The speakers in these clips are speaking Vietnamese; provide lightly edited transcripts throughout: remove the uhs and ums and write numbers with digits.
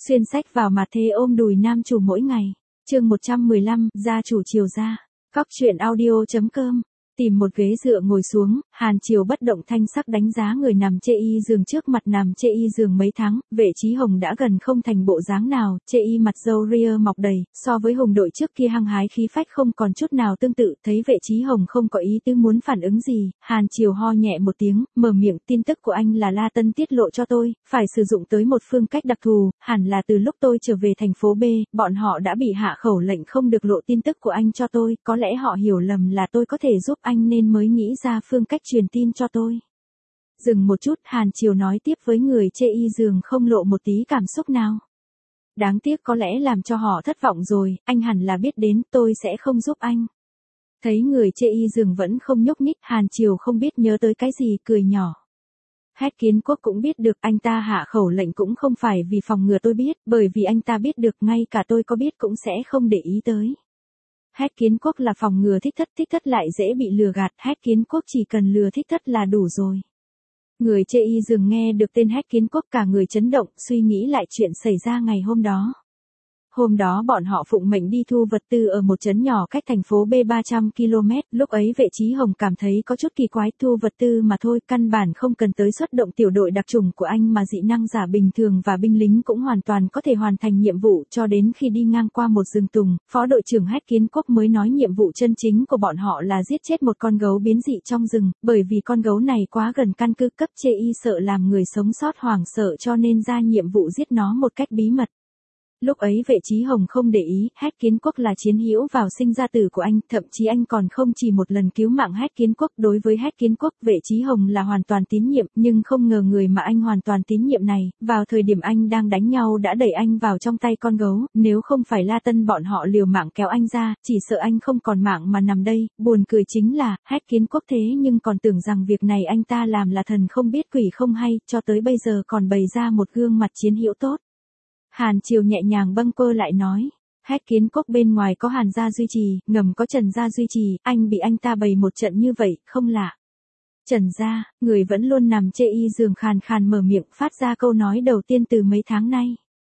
Xuyên sách vào mặt thế ôm đùi nam chủ mỗi ngày. Chương 115, gia chủ Triều gia. Cóc truyện audio.com. Tìm một ghế dựa ngồi xuống, Hàn Triều bất động thanh sắc đánh giá người nằm chê y giường trước mặt nằm chê y giường mấy tháng, Vệ Chí Hồng đã gần không thành bộ dáng nào, chê y mặt râu ria mọc đầy, so với Hồng đội trước kia hăng hái khí phách không còn chút nào tương tự, thấy Vệ Chí Hồng không có ý tứ muốn phản ứng gì, Hàn Triều ho nhẹ một tiếng, mở miệng, tin tức của anh là La Tân tiết lộ cho tôi, phải sử dụng tới một phương cách đặc thù, hẳn là từ lúc tôi trở về thành phố B, bọn họ đã bị hạ khẩu lệnh không được lộ tin tức của anh cho tôi, có lẽ họ hiểu lầm là tôi có thể giúp anh nên mới nghĩ ra phương cách truyền tin cho tôi. Dừng một chút, Hàn Triều nói tiếp với người chê y giường không lộ một tí cảm xúc nào. Đáng tiếc có lẽ làm cho họ thất vọng rồi, anh hẳn là biết đến, tôi sẽ không giúp anh. Thấy người chê y giường vẫn không nhúc nhích, Hàn Triều không biết nhớ tới cái gì, cười nhỏ. Hét Kiến Quốc cũng biết được anh ta hạ khẩu lệnh cũng không phải vì phòng ngừa tôi biết, bởi vì anh ta biết được ngay cả tôi có biết cũng sẽ không để ý tới. Hét Kiến Quốc là phòng ngừa thích thất lại dễ bị lừa gạt, Hét Kiến Quốc chỉ cần lừa thích thất là đủ rồi. Người chê y giường nghe được tên Hét Kiến Quốc cả người chấn động, suy nghĩ lại chuyện xảy ra ngày hôm đó. Hôm đó bọn họ phụng mệnh đi thu vật tư ở một trấn nhỏ cách thành phố B 300 km, lúc ấy Vệ Chí Hồng cảm thấy có chút kỳ quái, thu vật tư mà thôi, căn bản không cần tới xuất động tiểu đội đặc chủng của anh mà dị năng giả bình thường và binh lính cũng hoàn toàn có thể hoàn thành nhiệm vụ, cho đến khi đi ngang qua một rừng tùng, phó đội trưởng Hét Kiến Quốc mới nói nhiệm vụ chân chính của bọn họ là giết chết một con gấu biến dị trong rừng, bởi vì con gấu này quá gần căn cứ cấp chê y sợ làm người sống sót hoảng sợ cho nên ra nhiệm vụ giết nó một cách bí mật. Lúc ấy Vệ Chí Hồng không để ý, Hét Kiến Quốc là chiến hữu vào sinh ra tử của anh, thậm chí anh còn không chỉ một lần cứu mạng Hét Kiến Quốc. Đối với Hét Kiến Quốc, Vệ Chí Hồng là hoàn toàn tín nhiệm, nhưng không ngờ người mà anh hoàn toàn tín nhiệm này, vào thời điểm anh đang đánh nhau đã đẩy anh vào trong tay con gấu, nếu không phải La Tân bọn họ liều mạng kéo anh ra, chỉ sợ anh không còn mạng mà nằm đây. Buồn cười chính là, Hét Kiến Quốc thế nhưng còn tưởng rằng việc này anh ta làm là thần không biết quỷ không hay, cho tới bây giờ còn bày ra một gương mặt chiến hữu tốt. Hàn Triều nhẹ nhàng bâng quơ lại nói, Hét Kiến Quốc bên ngoài có Hàn gia duy trì, ngầm có Trần gia duy trì, anh bị anh ta bày một trận như vậy, không lạ. Trần gia, người vẫn luôn nằm chê y giường khàn khàn mở miệng phát ra câu nói đầu tiên từ mấy tháng nay.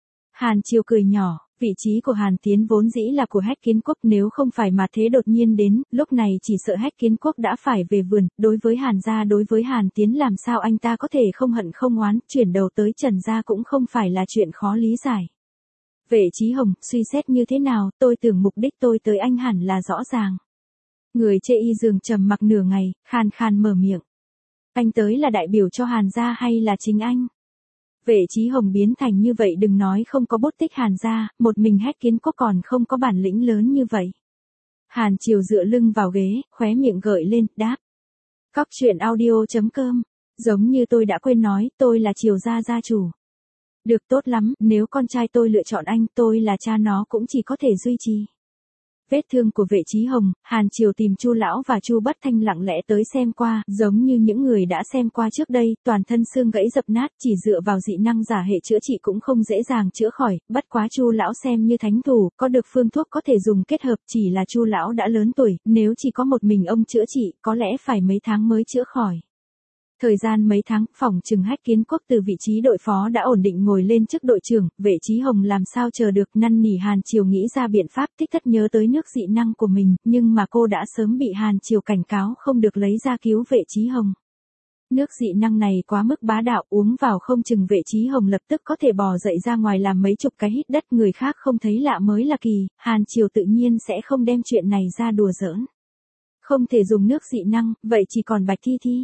Hàn Triều cười nhỏ, vị trí của Hàn Tiến vốn dĩ là của Hét Kiến Quốc, nếu không phải mà thế đột nhiên đến, lúc này chỉ sợ Hét Kiến Quốc đã phải về vườn, đối với Hàn gia đối với Hàn Tiến làm sao anh ta có thể không hận không oán, chuyển đầu tới Trần gia cũng không phải là chuyện khó lý giải. Vệ Chí Hồng, suy xét như thế nào, tôi tưởng mục đích tôi tới anh hẳn là rõ ràng. Người chê y giường trầm mặc nửa ngày, khàn khàn mở miệng. Anh tới là đại biểu cho Hàn gia hay là chính anh? Vệ Chí Hồng biến thành như vậy đừng nói không có bút tích Hàn gia, một mình Hét Kiến Quốc còn không có bản lĩnh lớn như vậy. Hàn Triều dựa lưng vào ghế, khóe miệng gợi lên, đáp. Cóc truyện audio.com, giống như tôi đã quên nói, tôi là Triều gia gia chủ. Được, tốt lắm, nếu con trai tôi lựa chọn anh, tôi là cha nó cũng chỉ có thể duy trì. Vết thương của Vệ Chí Hồng, Hàn Triều tìm Chu lão và Chu Bất Thanh lặng lẽ tới xem qua, giống như những người đã xem qua trước đây, toàn thân xương gãy dập nát, chỉ dựa vào dị năng giả hệ chữa trị cũng không dễ dàng chữa khỏi, bất quá Chu lão xem như thánh thủ, có được phương thuốc có thể dùng kết hợp, chỉ là Chu lão đã lớn tuổi, nếu chỉ có một mình ông chữa trị, có lẽ phải mấy tháng mới chữa khỏi. Thời gian mấy tháng, phòng trừng Hét Kiến Quốc từ vị trí đội phó đã ổn định ngồi lên chức đội trưởng, Vệ Chí Hồng làm sao chờ được, năn nỉ Hàn Triều nghĩ ra biện pháp, thích thất nhớ tới nước dị năng của mình, nhưng mà cô đã sớm bị Hàn Triều cảnh cáo không được lấy ra cứu Vệ Chí Hồng. Nước dị năng này quá mức bá đạo, uống vào không chừng Vệ Chí Hồng lập tức có thể bò dậy ra ngoài làm mấy chục cái hít đất, người khác không thấy lạ mới là kỳ, Hàn Triều tự nhiên sẽ không đem chuyện này ra đùa giỡn. Không thể dùng nước dị năng, vậy chỉ còn Bạch Thi Thi.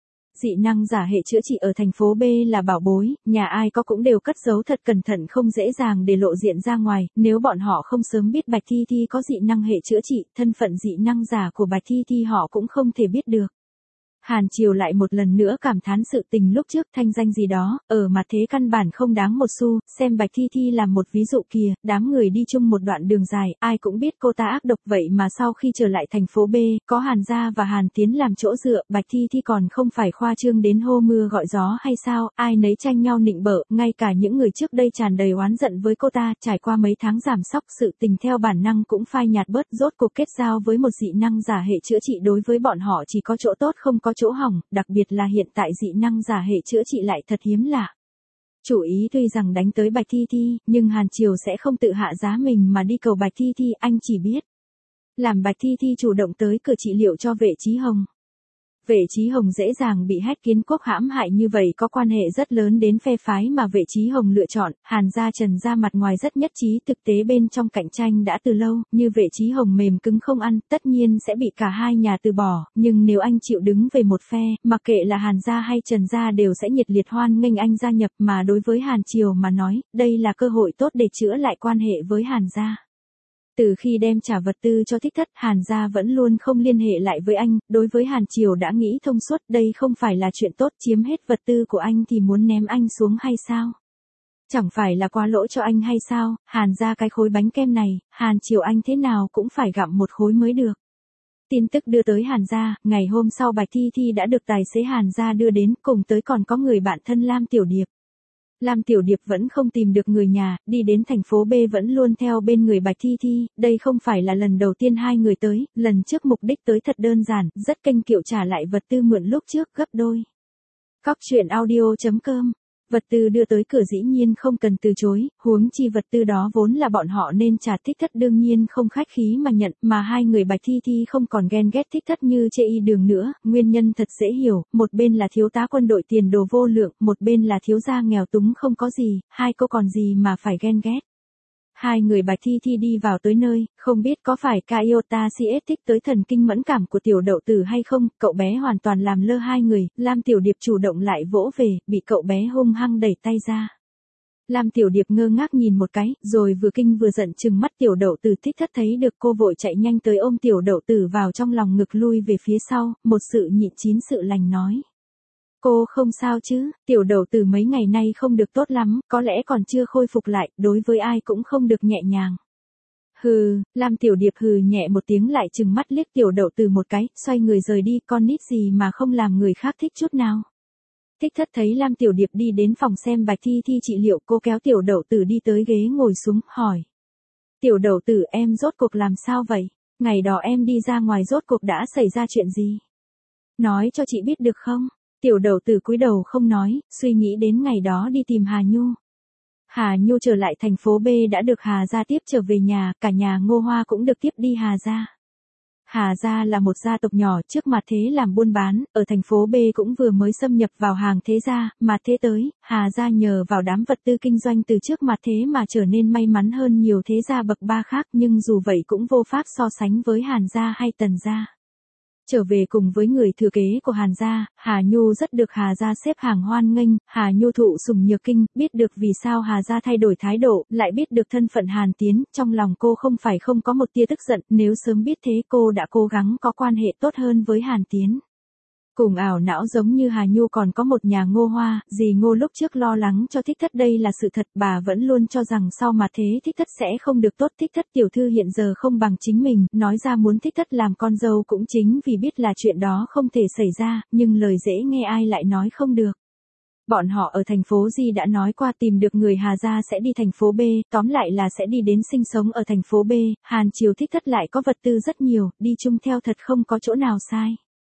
Dị năng giả hệ chữa trị ở thành phố B là bảo bối, nhà ai có cũng đều cất giấu thật cẩn thận không dễ dàng để lộ diện ra ngoài, nếu bọn họ không sớm biết Bạch Thi Thi có dị năng hệ chữa trị, thân phận dị năng giả của Bạch Thi Thi họ cũng không thể biết được. Hàn Triều lại một lần nữa cảm thán sự tình lúc trước thanh danh gì đó, ở mặt thế căn bản không đáng một xu, xem Bạch Thi Thi làm một ví dụ kìa, đám người đi chung một đoạn đường dài, ai cũng biết cô ta ác độc vậy mà sau khi trở lại thành phố B, có Hàn gia và Hàn Tiến làm chỗ dựa, Bạch Thi Thi còn không phải khoa trương đến hô mưa gọi gió hay sao, ai nấy tranh nhau nịnh bợ, ngay cả những người trước đây tràn đầy oán giận với cô ta, trải qua mấy tháng giảm sóc sự tình theo bản năng cũng phai nhạt bớt, rốt cuộc kết giao với một dị năng giả hệ chữa trị đối với bọn họ chỉ có chỗ tốt không có chỗ hỏng, đặc biệt là hiện tại dị năng giả hệ chữa trị lại thật hiếm lạ. Chủ ý tuy rằng đánh tới Bạch Thi Thi, nhưng Hàn Triều sẽ không tự hạ giá mình mà đi cầu Bạch Thi Thi, anh chỉ biết làm Bạch Thi Thi chủ động tới cửa trị liệu cho Vệ Chí Hồng. Vệ Chí Hồng dễ dàng bị Hách Kiến Quốc hãm hại như vậy có quan hệ rất lớn đến phe phái mà Vệ Chí Hồng lựa chọn, Hàn gia Trần gia mặt ngoài rất nhất trí, thực tế bên trong cạnh tranh đã từ lâu, như Vệ Chí Hồng mềm cứng không ăn, tất nhiên sẽ bị cả hai nhà từ bỏ, nhưng nếu anh chịu đứng về một phe, mặc kệ là Hàn gia hay Trần gia đều sẽ nhiệt liệt hoan nghênh anh gia nhập, mà đối với Hàn Triều mà nói, đây là cơ hội tốt để chữa lại quan hệ với Hàn gia. Từ khi đem trả vật tư cho Thích Thất, Hàn gia vẫn luôn không liên hệ lại với anh, đối với Hàn Triều đã nghĩ thông suốt, đây không phải là chuyện tốt, chiếm hết vật tư của anh thì muốn ném anh xuống hay sao? Chẳng phải là quá lỗi cho anh hay sao? Hàn gia cái khối bánh kem này, Hàn Triều anh thế nào cũng phải gặm một khối mới được. Tin tức đưa tới Hàn gia, ngày hôm sau Bạch Thi Thi đã được tài xế Hàn gia đưa đến, cùng tới còn có người bạn thân Lam Tiểu Điệp. Lam Tiểu Điệp vẫn không tìm được người nhà, đi đến thành phố B vẫn luôn theo bên người Bạch Thi Thi, đây không phải là lần đầu tiên hai người tới, lần trước mục đích tới thật đơn giản, rất kênh kiệu trả lại vật tư mượn lúc trước gấp đôi. Cóc truyện audio.com. Vật tư đưa tới cửa dĩ nhiên không cần từ chối, huống chi vật tư đó vốn là bọn họ nên trả. Thích Thất đương nhiên không khách khí mà nhận, mà hai người Bạch Thi Thi không còn ghen ghét Thích Thất như chê y đường nữa, nguyên nhân thật dễ hiểu, một bên là thiếu tá quân đội tiền đồ vô lượng, một bên là thiếu gia nghèo túng không có gì, hai cô còn gì mà phải ghen ghét. Hai người Bạch Thi Thi đi vào tới nơi, không biết có phải Iota CS thích tới thần kinh mẫn cảm của tiểu đậu tử hay không, cậu bé hoàn toàn làm lơ hai người, Lam Tiểu Điệp chủ động lại vỗ về, bị cậu bé hung hăng đẩy tay ra. Lam Tiểu Điệp ngơ ngác nhìn một cái, rồi vừa kinh vừa giận trừng mắt tiểu đậu tử. Thích Thất thấy được cô vội chạy nhanh tới ôm tiểu đậu tử vào trong lòng ngực lui về phía sau, một sự nhịn chín sự lành nói. Cô không sao chứ, tiểu đậu tử mấy ngày nay không được tốt lắm, có lẽ còn chưa khôi phục lại, đối với ai cũng không được nhẹ nhàng. Hừ, Lam Tiểu Điệp hừ nhẹ một tiếng lại trừng mắt liếc tiểu đậu tử một cái, xoay người rời đi, con nít gì mà không làm người khác thích chút nào. Thích Thất thấy Lam Tiểu Điệp đi đến phòng xem Bạch Thi Thi trị liệu, cô kéo tiểu đậu tử đi tới ghế ngồi xuống, hỏi. Tiểu đậu tử em rốt cuộc làm sao vậy? Ngày đó em đi ra ngoài rốt cuộc đã xảy ra chuyện gì? Nói cho chị biết được không? Tiểu đậu tử cúi đầu không nói, suy nghĩ đến ngày đó đi tìm Hà Nhu. Hà Nhu trở lại thành phố B đã được Hà gia tiếp trở về nhà, cả nhà Ngô Hoa cũng được tiếp đi Hà gia. Hà gia là một gia tộc nhỏ trước mặt thế làm buôn bán, ở thành phố B cũng vừa mới xâm nhập vào hàng thế gia, mà thế tới, Hà gia nhờ vào đám vật tư kinh doanh từ trước mặt thế mà trở nên may mắn hơn nhiều thế gia bậc ba khác, nhưng dù vậy cũng vô pháp so sánh với Hàn gia hay Tần gia. Trở về cùng với người thừa kế của Hàn gia, Hà Nhu rất được Hà gia xếp hàng hoan nghênh, Hà Nhu thụ sủng nhược kinh, biết được vì sao Hà gia thay đổi thái độ, lại biết được thân phận Hàn Tiến, trong lòng cô không phải không có một tia tức giận, nếu sớm biết thế cô đã cố gắng có quan hệ tốt hơn với Hàn Tiến. Cùng ảo não giống như Hà Nhu còn có một nhà Ngô Hoa, dì Ngô lúc trước lo lắng cho Thích Thất đây là sự thật, bà vẫn luôn cho rằng sau mà thế Thích Thất sẽ không được tốt. Thích Thất tiểu thư hiện giờ không bằng chính mình, nói ra muốn Thích Thất làm con dâu cũng chính vì biết là chuyện đó không thể xảy ra, nhưng lời dễ nghe ai lại nói không được. Bọn họ ở thành phố Di đã nói qua tìm được người Hà gia sẽ đi thành phố B, tóm lại là sẽ đi đến sinh sống ở thành phố B, Hàn Triều Thích Thất lại có vật tư rất nhiều, đi chung theo thật không có chỗ nào sai.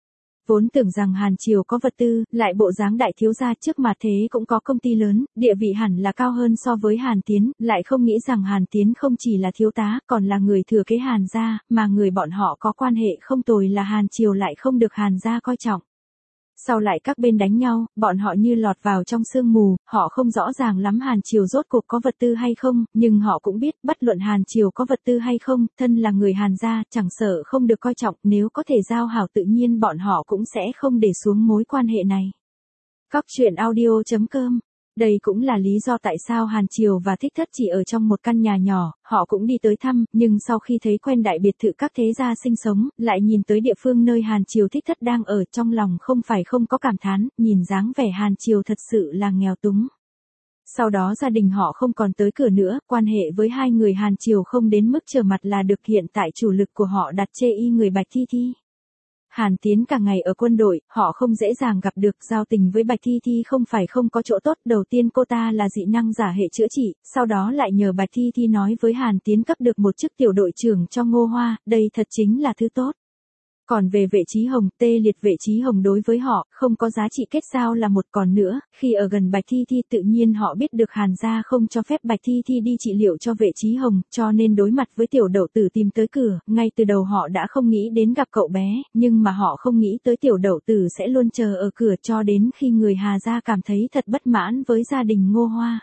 Vốn tưởng rằng Hàn Triều có vật tư, lại bộ dáng đại thiếu gia trước mặt thế cũng có công ty lớn, địa vị hẳn là cao hơn so với Hàn Tiến, lại không nghĩ rằng Hàn Tiến không chỉ là thiếu tá, còn là người thừa kế Hàn gia, mà người bọn họ có quan hệ không tồi là Hàn Triều lại không được Hàn gia coi trọng. Sau lại các bên đánh nhau, bọn họ như lọt vào trong sương mù, họ không rõ ràng lắm Hàn Triều rốt cuộc có vật tư hay không, nhưng họ cũng biết, bất luận Hàn Triều có vật tư hay không, thân là người Hàn gia, chẳng sợ không được coi trọng, nếu có thể giao hảo tự nhiên bọn họ cũng sẽ không để xuống mối quan hệ này. Cóc truyện audio.com. Đây cũng là lý do tại sao Hàn Triều và Thích Thất chỉ ở trong một căn nhà nhỏ, họ cũng đi tới thăm, nhưng sau khi thấy quen đại biệt thự các thế gia sinh sống, lại nhìn tới địa phương nơi Hàn Triều Thích Thất đang ở, trong lòng không phải không có cảm thán, nhìn dáng vẻ Hàn Triều thật sự là nghèo túng. Sau đó gia đình họ không còn tới cửa nữa, quan hệ với hai người Hàn Triều không đến mức trở mặt là được, hiện tại chủ lực của họ đặt chê y người Bạch Thi Thi. Hàn Tiến cả ngày ở quân đội, họ không dễ dàng gặp được, giao tình với Bạch Thi Thi không phải không có chỗ tốt, đầu tiên cô ta là dị năng giả hệ chữa trị, sau đó lại nhờ Bạch Thi Thi nói với Hàn Tiến cấp được một chức tiểu đội trưởng cho Ngô Hoa, đây thật chính là thứ tốt. Còn về Vệ Chí Hồng, tê liệt Vệ Chí Hồng đối với họ, không có giá trị kết giao là một, còn nữa, khi ở gần Bạch Thi Thi tự nhiên họ biết được Hàn gia không cho phép Bạch Thi Thi đi trị liệu cho Vệ Chí Hồng, cho nên đối mặt với tiểu đậu tử tìm tới cửa, ngay từ đầu họ đã không nghĩ đến gặp cậu bé, nhưng mà họ không nghĩ tới tiểu đậu tử sẽ luôn chờ ở cửa cho đến khi người Hà gia cảm thấy thật bất mãn với gia đình Ngô Hoa.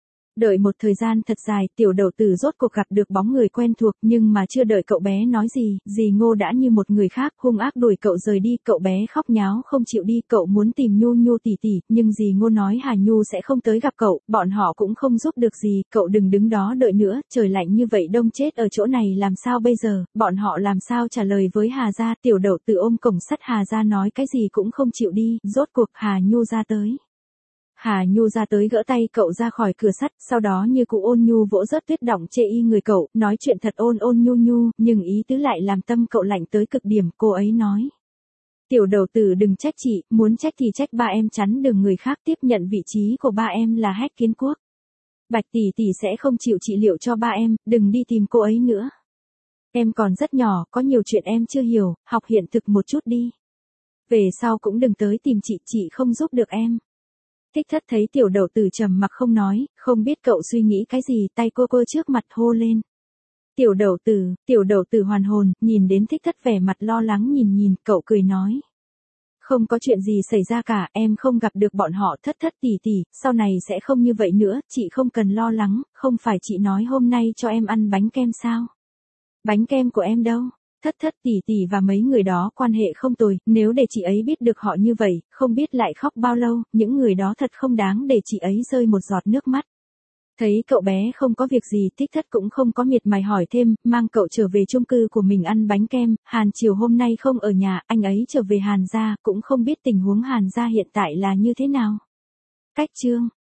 Đợi một thời gian thật dài, tiểu đậu tử rốt cuộc gặp được bóng người quen thuộc, nhưng mà chưa đợi cậu bé nói gì, dì Ngô đã như một người khác, hung ác đuổi cậu rời đi, cậu bé khóc nháo không chịu đi, cậu muốn tìm Nhu Nhu tỷ tỷ, nhưng dì Ngô nói Hà Nhu sẽ không tới gặp cậu, bọn họ cũng không giúp được gì, cậu đừng đứng đó đợi nữa, trời lạnh như vậy đông chết ở chỗ này làm sao bây giờ, bọn họ làm sao trả lời với Hà gia, tiểu đậu tử ôm cổng sắt Hà gia nói cái gì cũng không chịu đi, rốt cuộc Hà Nhu ra tới. Hà Nhu ra tới gỡ tay cậu ra khỏi cửa sắt, sau đó như cụ ôn nhu vỗ rớt tuyết đọng chê y người cậu, nói chuyện thật ôn ôn nhu nhu, nhưng ý tứ lại làm tâm cậu lạnh tới cực điểm, cô ấy nói. Tiểu đầu tử đừng trách chị, muốn trách thì trách ba em chắn đường người khác tiếp nhận vị trí của ba em là Hách Kiến Quốc. Bạch tỷ tỷ sẽ không chịu trị liệu cho ba em, đừng đi tìm cô ấy nữa. Em còn rất nhỏ, có nhiều chuyện em chưa hiểu, học hiện thực một chút đi. Về sau cũng đừng tới tìm chị không giúp được em. Thích Thất thấy tiểu đậu tử trầm mặc không nói, không biết cậu suy nghĩ cái gì, tay cô trước mặt hô lên. Tiểu đậu tử hoàn hồn, nhìn đến Thích Thất vẻ mặt lo lắng nhìn, cậu cười nói. Không có chuyện gì xảy ra cả, em không gặp được bọn họ, Thất tỷ tỷ, sau này sẽ không như vậy nữa, chị không cần lo lắng, không phải chị nói hôm nay cho em ăn bánh kem sao? Bánh kem của em đâu? Thất tỷ tỷ và mấy người đó quan hệ không tồi, nếu để chị ấy biết được họ như vậy, không biết lại khóc bao lâu, những người đó thật không đáng để chị ấy rơi một giọt nước mắt. Thấy cậu bé không có việc gì, Thích Thất cũng không có miệt mài hỏi thêm, mang cậu trở về chung cư của mình ăn bánh kem, Hàn Triều hôm nay không ở nhà, anh ấy trở về Hàn gia, cũng không biết tình huống Hàn gia hiện tại là như thế nào. Cách chương